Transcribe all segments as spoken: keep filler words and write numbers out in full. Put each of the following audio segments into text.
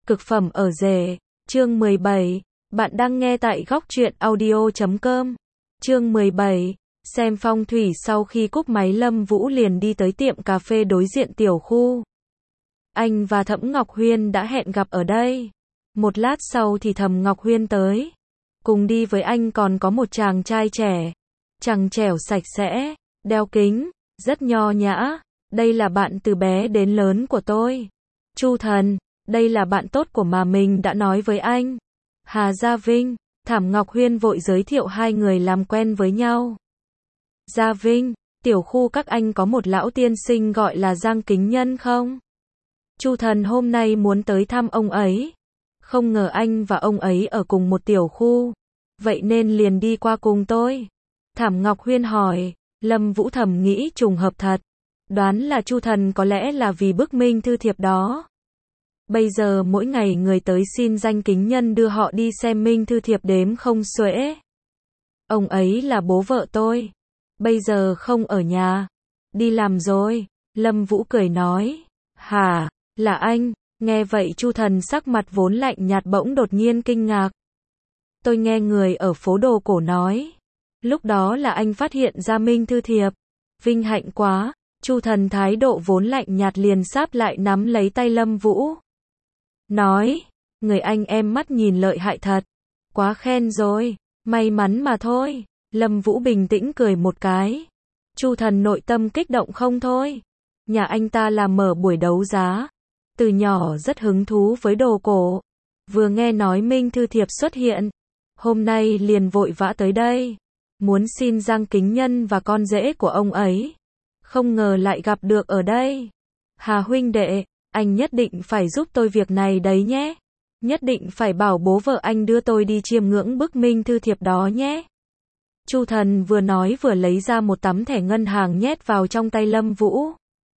Cực phẩm ở rể, chương mười bảy, bạn đang nghe tại góc truyện audio chấm com. Chương mười bảy, xem phong thủy sau khi cúp máy Lâm Vũ liền đi tới tiệm cà phê đối diện tiểu khu. Anh và Thẩm Ngọc Huyên đã hẹn gặp ở đây. Một lát sau thì Thẩm Ngọc Huyên tới. Cùng đi với anh còn có một chàng trai trẻ. Chàng trẻo sạch sẽ, đeo kính, rất nho nhã. Đây là bạn từ bé đến lớn của tôi. Chu Thần, đây là bạn tốt của mà mình đã nói với anh. Hà Gia Vinh, Thẩm Ngọc Huyên vội giới thiệu hai người làm quen với nhau. Gia Vinh, tiểu khu các anh có một lão tiên sinh gọi là Giang Kính Nhân không? Chu Thần hôm nay muốn tới thăm ông ấy. Không ngờ anh và ông ấy ở cùng một tiểu khu. Vậy nên liền đi qua cùng tôi. Thẩm Ngọc Huyên hỏi. Lâm Vũ thầm nghĩ trùng hợp thật. Đoán là Chu Thần có lẽ là vì bức minh thư thiệp đó. Bây giờ mỗi ngày người tới xin Giang Kính Nhân đưa họ đi xem minh thư thiệp đếm không xuể. Ông ấy là bố vợ tôi. Bây giờ không ở nhà. Đi làm rồi. Lâm Vũ cười nói. Hả, là anh? Nghe vậy Chu Thần sắc mặt vốn lạnh nhạt bỗng đột nhiên kinh ngạc. Tôi nghe người ở phố đồ cổ nói. Lúc đó là anh phát hiện ra minh thư thiệp. Vinh hạnh quá. Chu Thần thái độ vốn lạnh nhạt liền sáp lại nắm lấy tay Lâm Vũ. Nói, người anh em mắt nhìn lợi hại thật. Quá khen rồi, may mắn mà thôi. Lâm Vũ bình tĩnh cười một cái. Chu Thần nội tâm kích động không thôi. Nhà anh ta làm mở buổi đấu giá. Từ nhỏ rất hứng thú với đồ cổ. Vừa nghe nói minh thư thiệp xuất hiện. Hôm nay liền vội vã tới đây. Muốn xin Giang Kính Nhân và con rể của ông ấy. Không ngờ lại gặp được ở đây. Hà huynh đệ, anh nhất định phải giúp tôi việc này đấy nhé. Nhất định phải bảo bố vợ anh đưa tôi đi chiêm ngưỡng bức minh thư thiệp đó nhé. Chu Thần vừa nói vừa lấy ra một tấm thẻ ngân hàng nhét vào trong tay Lâm Vũ.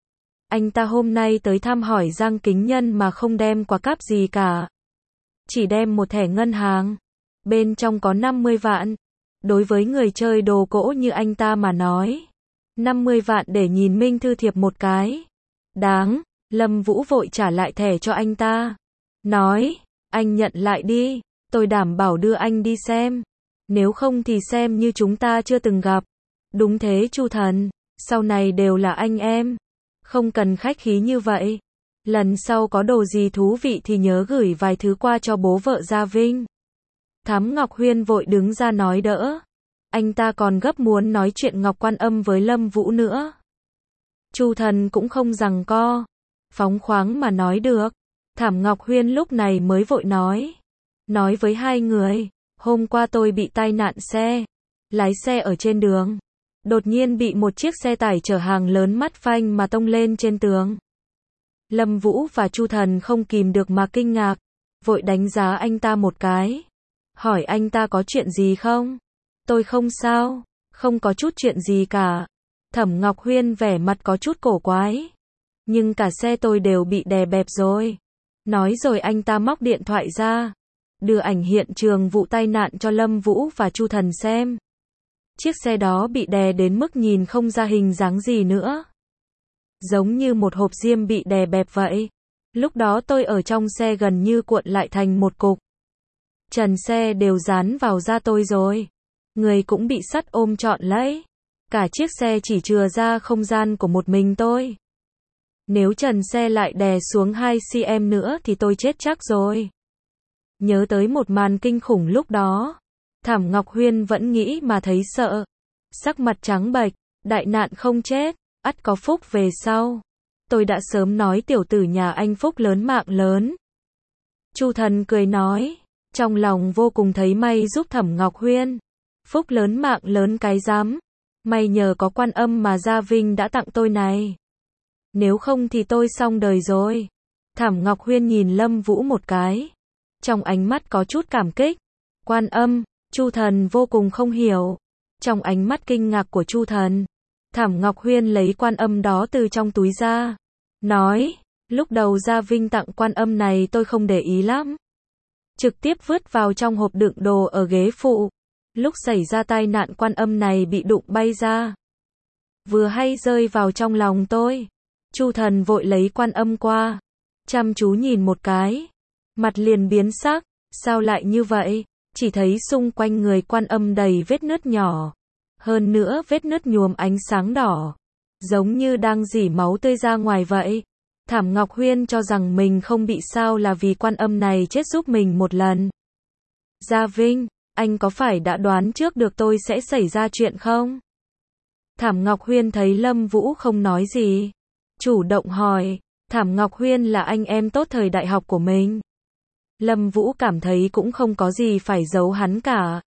Anh ta hôm nay tới thăm hỏi Giang Kính Nhân mà không đem quà cáp gì cả. Chỉ đem một thẻ ngân hàng. Bên trong có năm mươi vạn. Đối với người chơi đồ cỗ như anh ta mà nói. năm mươi vạn để nhìn minh thư thiệp một cái. Đáng. Lâm Vũ vội trả lại thẻ cho anh ta. Nói, anh nhận lại đi. Tôi đảm bảo đưa anh đi xem. Nếu không thì xem như chúng ta chưa từng gặp. Đúng thế Chu Thần. Sau này đều là anh em. Không cần khách khí như vậy. Lần sau có đồ gì thú vị thì nhớ gửi vài thứ qua cho bố vợ Gia Vinh. Thắm Ngọc Huyên vội đứng ra nói đỡ. Anh ta còn gấp muốn nói chuyện Ngọc Quan Âm với Lâm Vũ nữa. Chu Thần cũng không giằng co. Phóng khoáng mà nói được. Thẩm Ngọc Huyên lúc này mới vội nói. Nói với hai người. Hôm qua tôi bị tai nạn xe. Lái xe ở trên đường. Đột nhiên bị một chiếc xe tải chở hàng lớn mất phanh mà tông lên trên tường. Lâm Vũ và Chu Thần không kìm được mà kinh ngạc. Vội đánh giá anh ta một cái. Hỏi anh ta có chuyện gì không? Tôi không sao. Không có chút chuyện gì cả. Thẩm Ngọc Huyên vẻ mặt có chút cổ quái. Nhưng cả xe tôi đều bị đè bẹp rồi. Nói rồi anh ta móc điện thoại ra. Đưa ảnh hiện trường vụ tai nạn cho Lâm Vũ và Chu Thần xem. Chiếc xe đó bị đè đến mức nhìn không ra hình dáng gì nữa. Giống như một hộp diêm bị đè bẹp vậy. Lúc đó tôi ở trong xe gần như cuộn lại thành một cục. Trần xe đều dán vào da tôi rồi. Người cũng bị sắt ôm trọn lấy. Cả chiếc xe chỉ chừa ra không gian của một mình tôi. Nếu trần xe lại đè xuống hai xăng-ti-mét nữa thì tôi chết chắc rồi. Nhớ tới một màn kinh khủng lúc đó. Thẩm Ngọc Huyên vẫn nghĩ mà thấy sợ. Sắc mặt trắng bệch, đại nạn không chết, ắt có phúc về sau. Tôi đã sớm nói tiểu tử nhà anh phúc lớn mạng lớn. Chu Thần cười nói. Trong lòng vô cùng thấy may giúp Thẩm Ngọc Huyên. Phúc lớn mạng lớn cái rắm. May nhờ có Quan Âm mà Gia Vinh đã tặng tôi này. Nếu không thì tôi xong đời rồi. Thẩm Ngọc Huyên nhìn Lâm Vũ một cái. Trong ánh mắt có chút cảm kích. Quan Âm, Chu Thần vô cùng không hiểu. Trong ánh mắt kinh ngạc của Chu Thần. Thẩm Ngọc Huyên lấy Quan Âm đó từ trong túi ra. Nói, lúc đầu Gia Vinh tặng Quan Âm này tôi không để ý lắm. Trực tiếp vứt vào trong hộp đựng đồ ở ghế phụ. Lúc xảy ra tai nạn Quan Âm này bị đụng bay ra. Vừa hay rơi vào trong lòng tôi. Chu Thần vội lấy Quan Âm qua. Chăm chú nhìn một cái. mặt liền biến sắc, sao lại như vậy? Chỉ thấy xung quanh người Quan Âm đầy vết nứt nhỏ. Hơn nữa vết nứt nhuộm ánh sáng đỏ. Giống như đang rỉ máu tươi ra ngoài vậy. Thẩm Ngọc Huyên cho rằng mình không bị sao là vì Quan Âm này chết giúp mình một lần. Gia Vinh, anh có phải đã đoán trước được tôi sẽ xảy ra chuyện không? Thẩm Ngọc Huyên thấy Lâm Vũ không nói gì. Chủ động hỏi, Thẩm Ngọc Huyên là anh em tốt thời đại học của mình. Lâm Vũ cảm thấy cũng không có gì phải giấu hắn cả.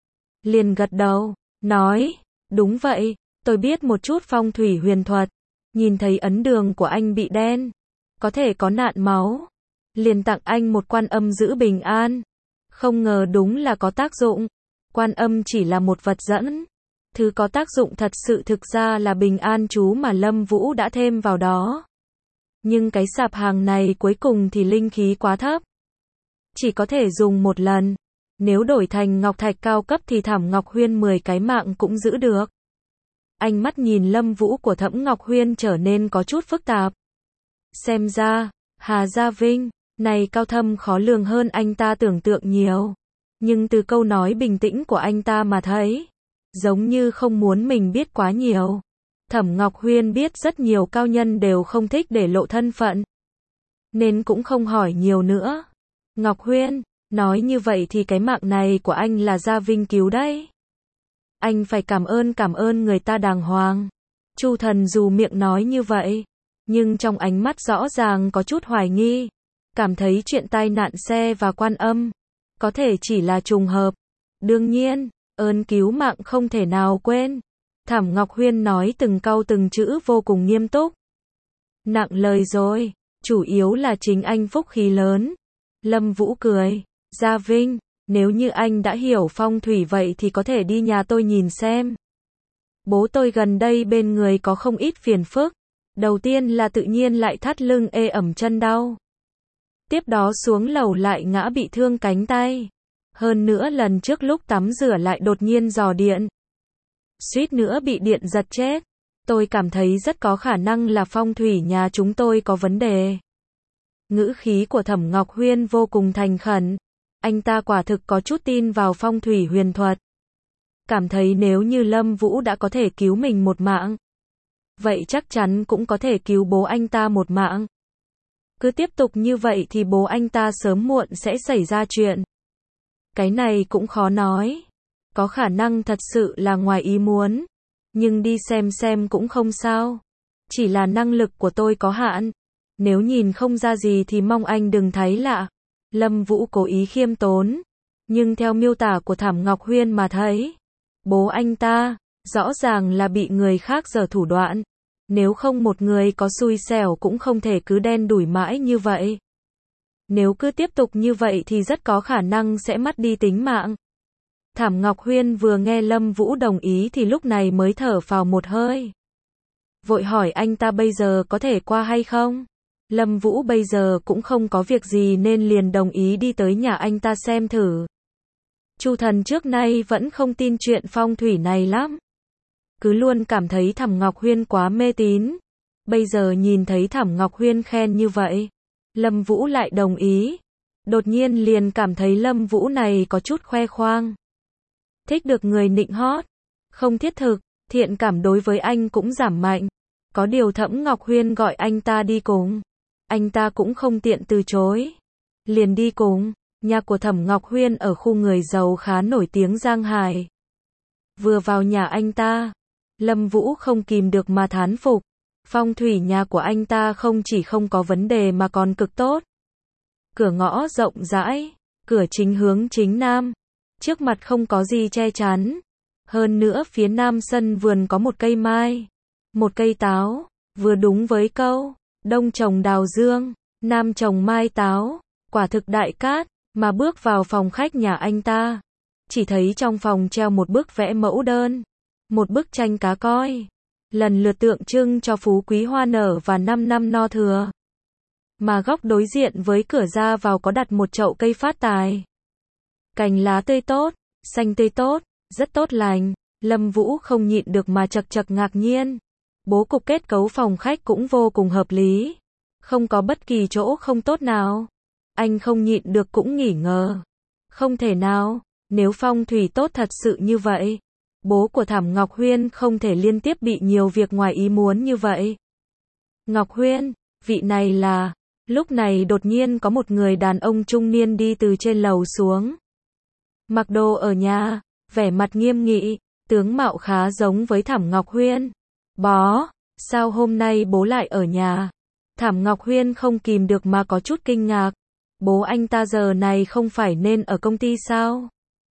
Liền gật đầu, nói, đúng vậy, tôi biết một chút phong thủy huyền thuật. Nhìn thấy ấn đường của anh bị đen, có thể có nạn máu. Liền tặng anh một Quan Âm giữ bình an. Không ngờ đúng là có tác dụng. Quan Âm chỉ là một vật dẫn. Thứ có tác dụng thật sự thực ra là bình an chú mà Lâm Vũ đã thêm vào đó. Nhưng cái sạp hàng này cuối cùng thì linh khí quá thấp. Chỉ có thể dùng một lần. Nếu đổi thành ngọc thạch cao cấp thì Thẩm Ngọc Huyên mười cái mạng cũng giữ được. Ánh mắt nhìn Lâm Vũ của Thẩm Ngọc Huyên trở nên có chút phức tạp. Xem ra, Hà Gia Vinh, này cao thâm khó lường hơn anh ta tưởng tượng nhiều. Nhưng từ câu nói bình tĩnh của anh ta mà thấy, giống như không muốn mình biết quá nhiều. Thẩm Ngọc Huyên biết rất nhiều cao nhân đều không thích để lộ thân phận. Nên cũng không hỏi nhiều nữa. Ngọc Huyên, nói như vậy thì cái mạng này của anh là Gia Vinh cứu đấy. Anh phải cảm ơn cảm ơn người ta đàng hoàng. Chu Thần dù miệng nói như vậy, nhưng trong ánh mắt rõ ràng có chút hoài nghi. Cảm thấy chuyện tai nạn xe và Quan Âm có thể chỉ là trùng hợp. Đương nhiên, ơn cứu mạng không thể nào quên. Thẩm Ngọc Huyên nói từng câu từng chữ vô cùng nghiêm túc. Nặng lời rồi, chủ yếu là chính anh phúc khí lớn. Lâm Vũ cười, Gia Vinh, nếu như anh đã hiểu phong thủy vậy thì có thể đi nhà tôi nhìn xem. Bố tôi gần đây bên người có không ít phiền phức. Đầu tiên là tự nhiên lại thắt lưng ê ẩm chân đau. Tiếp đó xuống lầu lại ngã bị thương cánh tay. Hơn nữa lần trước lúc tắm rửa lại đột nhiên rò điện. Suýt nữa bị điện giật chết. Tôi cảm thấy rất có khả năng là phong thủy nhà chúng tôi có vấn đề. Ngữ khí của Thẩm Ngọc Huyên vô cùng thành khẩn. Anh ta quả thực có chút tin vào phong thủy huyền thuật. Cảm thấy nếu như Lâm Vũ đã có thể cứu mình một mạng, vậy chắc chắn cũng có thể cứu bố anh ta một mạng. Cứ tiếp tục như vậy thì bố anh ta sớm muộn sẽ xảy ra chuyện. Cái này cũng khó nói. Có khả năng thật sự là ngoài ý muốn. Nhưng đi xem xem cũng không sao. Chỉ là năng lực của tôi có hạn. Nếu nhìn không ra gì thì mong anh đừng thấy lạ. Lâm Vũ cố ý khiêm tốn. Nhưng theo miêu tả của Thẩm Ngọc Huyên mà thấy, bố anh ta, rõ ràng là bị người khác giở thủ đoạn. Nếu không một người có xui xẻo cũng không thể cứ đen đủi mãi như vậy. Nếu cứ tiếp tục như vậy thì rất có khả năng sẽ mất đi tính mạng. Thẩm Ngọc Huyên vừa nghe Lâm Vũ đồng ý thì lúc này mới thở phào một hơi. Vội hỏi anh ta bây giờ có thể qua hay không? Lâm Vũ bây giờ cũng không có việc gì nên liền đồng ý đi tới nhà anh ta xem thử. Chu Thần trước nay vẫn không tin chuyện phong thủy này lắm. Cứ luôn cảm thấy Thẩm Ngọc Huyên quá mê tín. Bây giờ nhìn thấy Thẩm Ngọc Huyên khen như vậy, Lâm Vũ lại đồng ý. Đột nhiên liền cảm thấy Lâm Vũ này có chút khoe khoang. Thích được người nịnh hót. Không thiết thực, thiện cảm đối với anh cũng giảm mạnh. Có điều Thẩm Ngọc Huyên gọi anh ta đi cùng. Anh ta cũng không tiện từ chối. Liền đi cùng. Nhà của Thẩm Ngọc Huyên ở khu người giàu khá nổi tiếng Giang Hải. Vừa vào nhà anh ta, Lâm Vũ không kìm được mà thán phục. Phong thủy nhà của anh ta không chỉ không có vấn đề mà còn cực tốt. Cửa ngõ rộng rãi, cửa chính hướng chính nam. Trước mặt không có gì che chắn. Hơn nữa phía nam sân vườn có một cây mai, một cây táo, vừa đúng với câu, đông trồng đào dương, nam trồng mai táo, quả thực đại cát. Mà bước vào phòng khách nhà anh ta, chỉ thấy trong phòng treo một bức vẽ mẫu đơn, một bức tranh cá coi, lần lượt tượng trưng cho phú quý hoa nở và năm năm no thừa. Mà góc đối diện với cửa ra vào có đặt một chậu cây phát tài. Cành lá tươi tốt, xanh tươi tốt, rất tốt lành. Lâm Vũ không nhịn được mà chật chật ngạc nhiên. Bố cục kết cấu phòng khách cũng vô cùng hợp lý. Không có bất kỳ chỗ không tốt nào. Anh không nhịn được cũng nghỉ ngờ. Không thể nào, nếu phong thủy tốt thật sự như vậy, bố của Thẩm Ngọc Huyên không thể liên tiếp bị nhiều việc ngoài ý muốn như vậy. Ngọc Huyên, vị này là... Lúc này đột nhiên có một người đàn ông trung niên đi từ trên lầu xuống. Mặc đồ ở nhà, vẻ mặt nghiêm nghị, tướng mạo khá giống với Thẩm Ngọc Huyên. Bó, sao hôm nay bố lại ở nhà? Thẩm Ngọc Huyên không kìm được mà có chút kinh ngạc. Bố anh ta giờ này không phải nên ở công ty sao?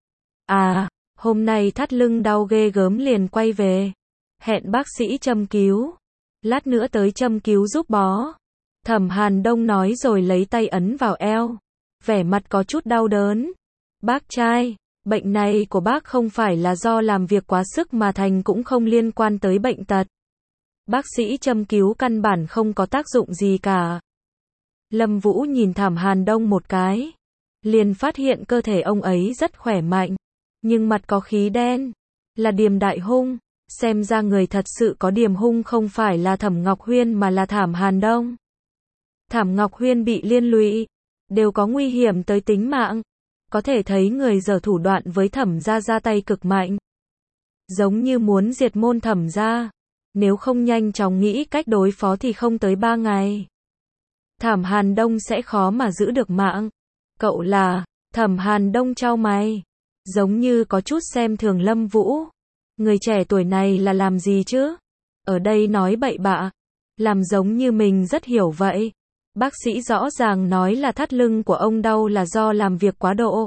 À, hôm nay thắt lưng đau ghê gớm liền quay về. Hẹn bác sĩ châm cứu. Lát nữa tới châm cứu giúp bó. Thẩm Hàn Đông nói rồi lấy tay ấn vào eo. Vẻ mặt có chút đau đớn. Bác trai, bệnh này của bác không phải là do làm việc quá sức mà thành, cũng không liên quan tới bệnh tật. Bác sĩ châm cứu căn bản không có tác dụng gì cả. Lâm Vũ nhìn Thẩm Hàn Đông một cái. Liền phát hiện cơ thể ông ấy rất khỏe mạnh. Nhưng mặt có khí đen. Là Điềm Đại Hung. Xem ra người thật sự có điểm hung không phải là Thẩm Ngọc Huyên mà là Thẩm Hàn Đông. Thẩm Ngọc Huyên bị liên lụy. Đều có nguy hiểm tới tính mạng. Có thể thấy người giở thủ đoạn với Thẩm gia ra tay cực mạnh. Giống như muốn diệt môn Thẩm gia. Nếu không nhanh chóng nghĩ cách đối phó thì không tới ba ngày. Thẩm Hàn Đông sẽ khó mà giữ được mạng. Cậu là... Thẩm Hàn Đông chau mày. Giống như có chút xem thường Lâm Vũ. Người trẻ tuổi này là làm gì chứ? Ở đây nói bậy bạ. Làm giống như mình rất hiểu vậy. Bác sĩ rõ ràng nói là thắt lưng của ông đau là do làm việc quá độ.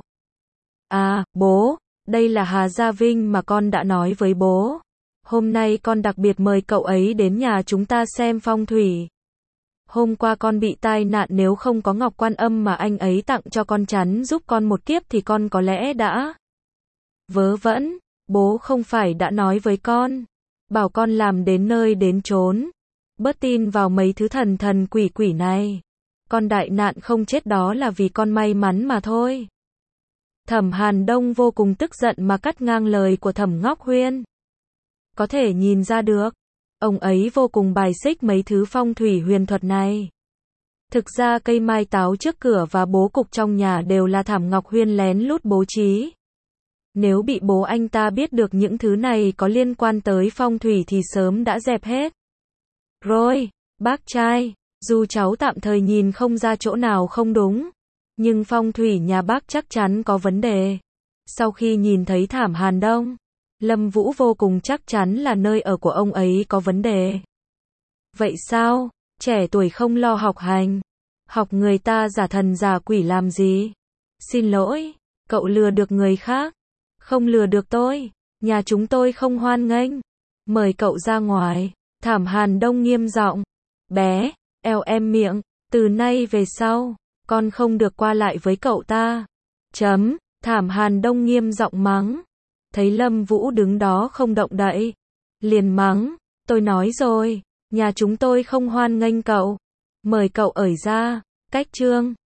À, bố, đây là Hà Gia Vinh mà con đã nói với bố. Hôm nay con đặc biệt mời cậu ấy đến nhà chúng ta xem phong thủy. Hôm qua con bị tai nạn, nếu không có Ngọc Quan Âm mà anh ấy tặng cho con chắn giúp con một kiếp thì con có lẽ đã... Vớ vẩn, bố không phải đã nói với con. Bảo con làm đến nơi đến chốn. Bớt tin vào mấy thứ thần thần quỷ quỷ này. Con đại nạn không chết đó là vì con may mắn mà thôi. Thẩm Hàn Đông vô cùng tức giận mà cắt ngang lời của Thẩm Ngọc Huyên. Có thể nhìn ra được, ông ấy vô cùng bài xích mấy thứ phong thủy huyền thuật này. Thực ra cây mai táo trước cửa và bố cục trong nhà đều là Thẩm Ngọc Huyên lén lút bố trí. Nếu bị bố anh ta biết được những thứ này có liên quan tới phong thủy thì sớm đã dẹp hết. Rồi, bác trai, dù cháu tạm thời nhìn không ra chỗ nào không đúng, nhưng phong thủy nhà bác chắc chắn có vấn đề. Sau khi nhìn thấy Thẩm Hàn Đông, Lâm Vũ vô cùng chắc chắn là nơi ở của ông ấy có vấn đề. Vậy sao? Trẻ tuổi không lo học hành. Học người ta giả thần giả quỷ làm gì? Xin lỗi, cậu lừa được người khác. Không lừa được tôi. Nhà chúng tôi không hoan nghênh. Mời cậu ra ngoài. Thẩm Hàn Đông nghiêm giọng. Bé, eo em miệng. Từ nay về sau, con không được qua lại với cậu ta. Chấm. Thẩm Hàn Đông nghiêm giọng mắng. Thấy Lâm Vũ đứng đó không động đậy, liền mắng, tôi nói rồi, nhà chúng tôi không hoan nghênh cậu, mời cậu ởi ra. Cách chương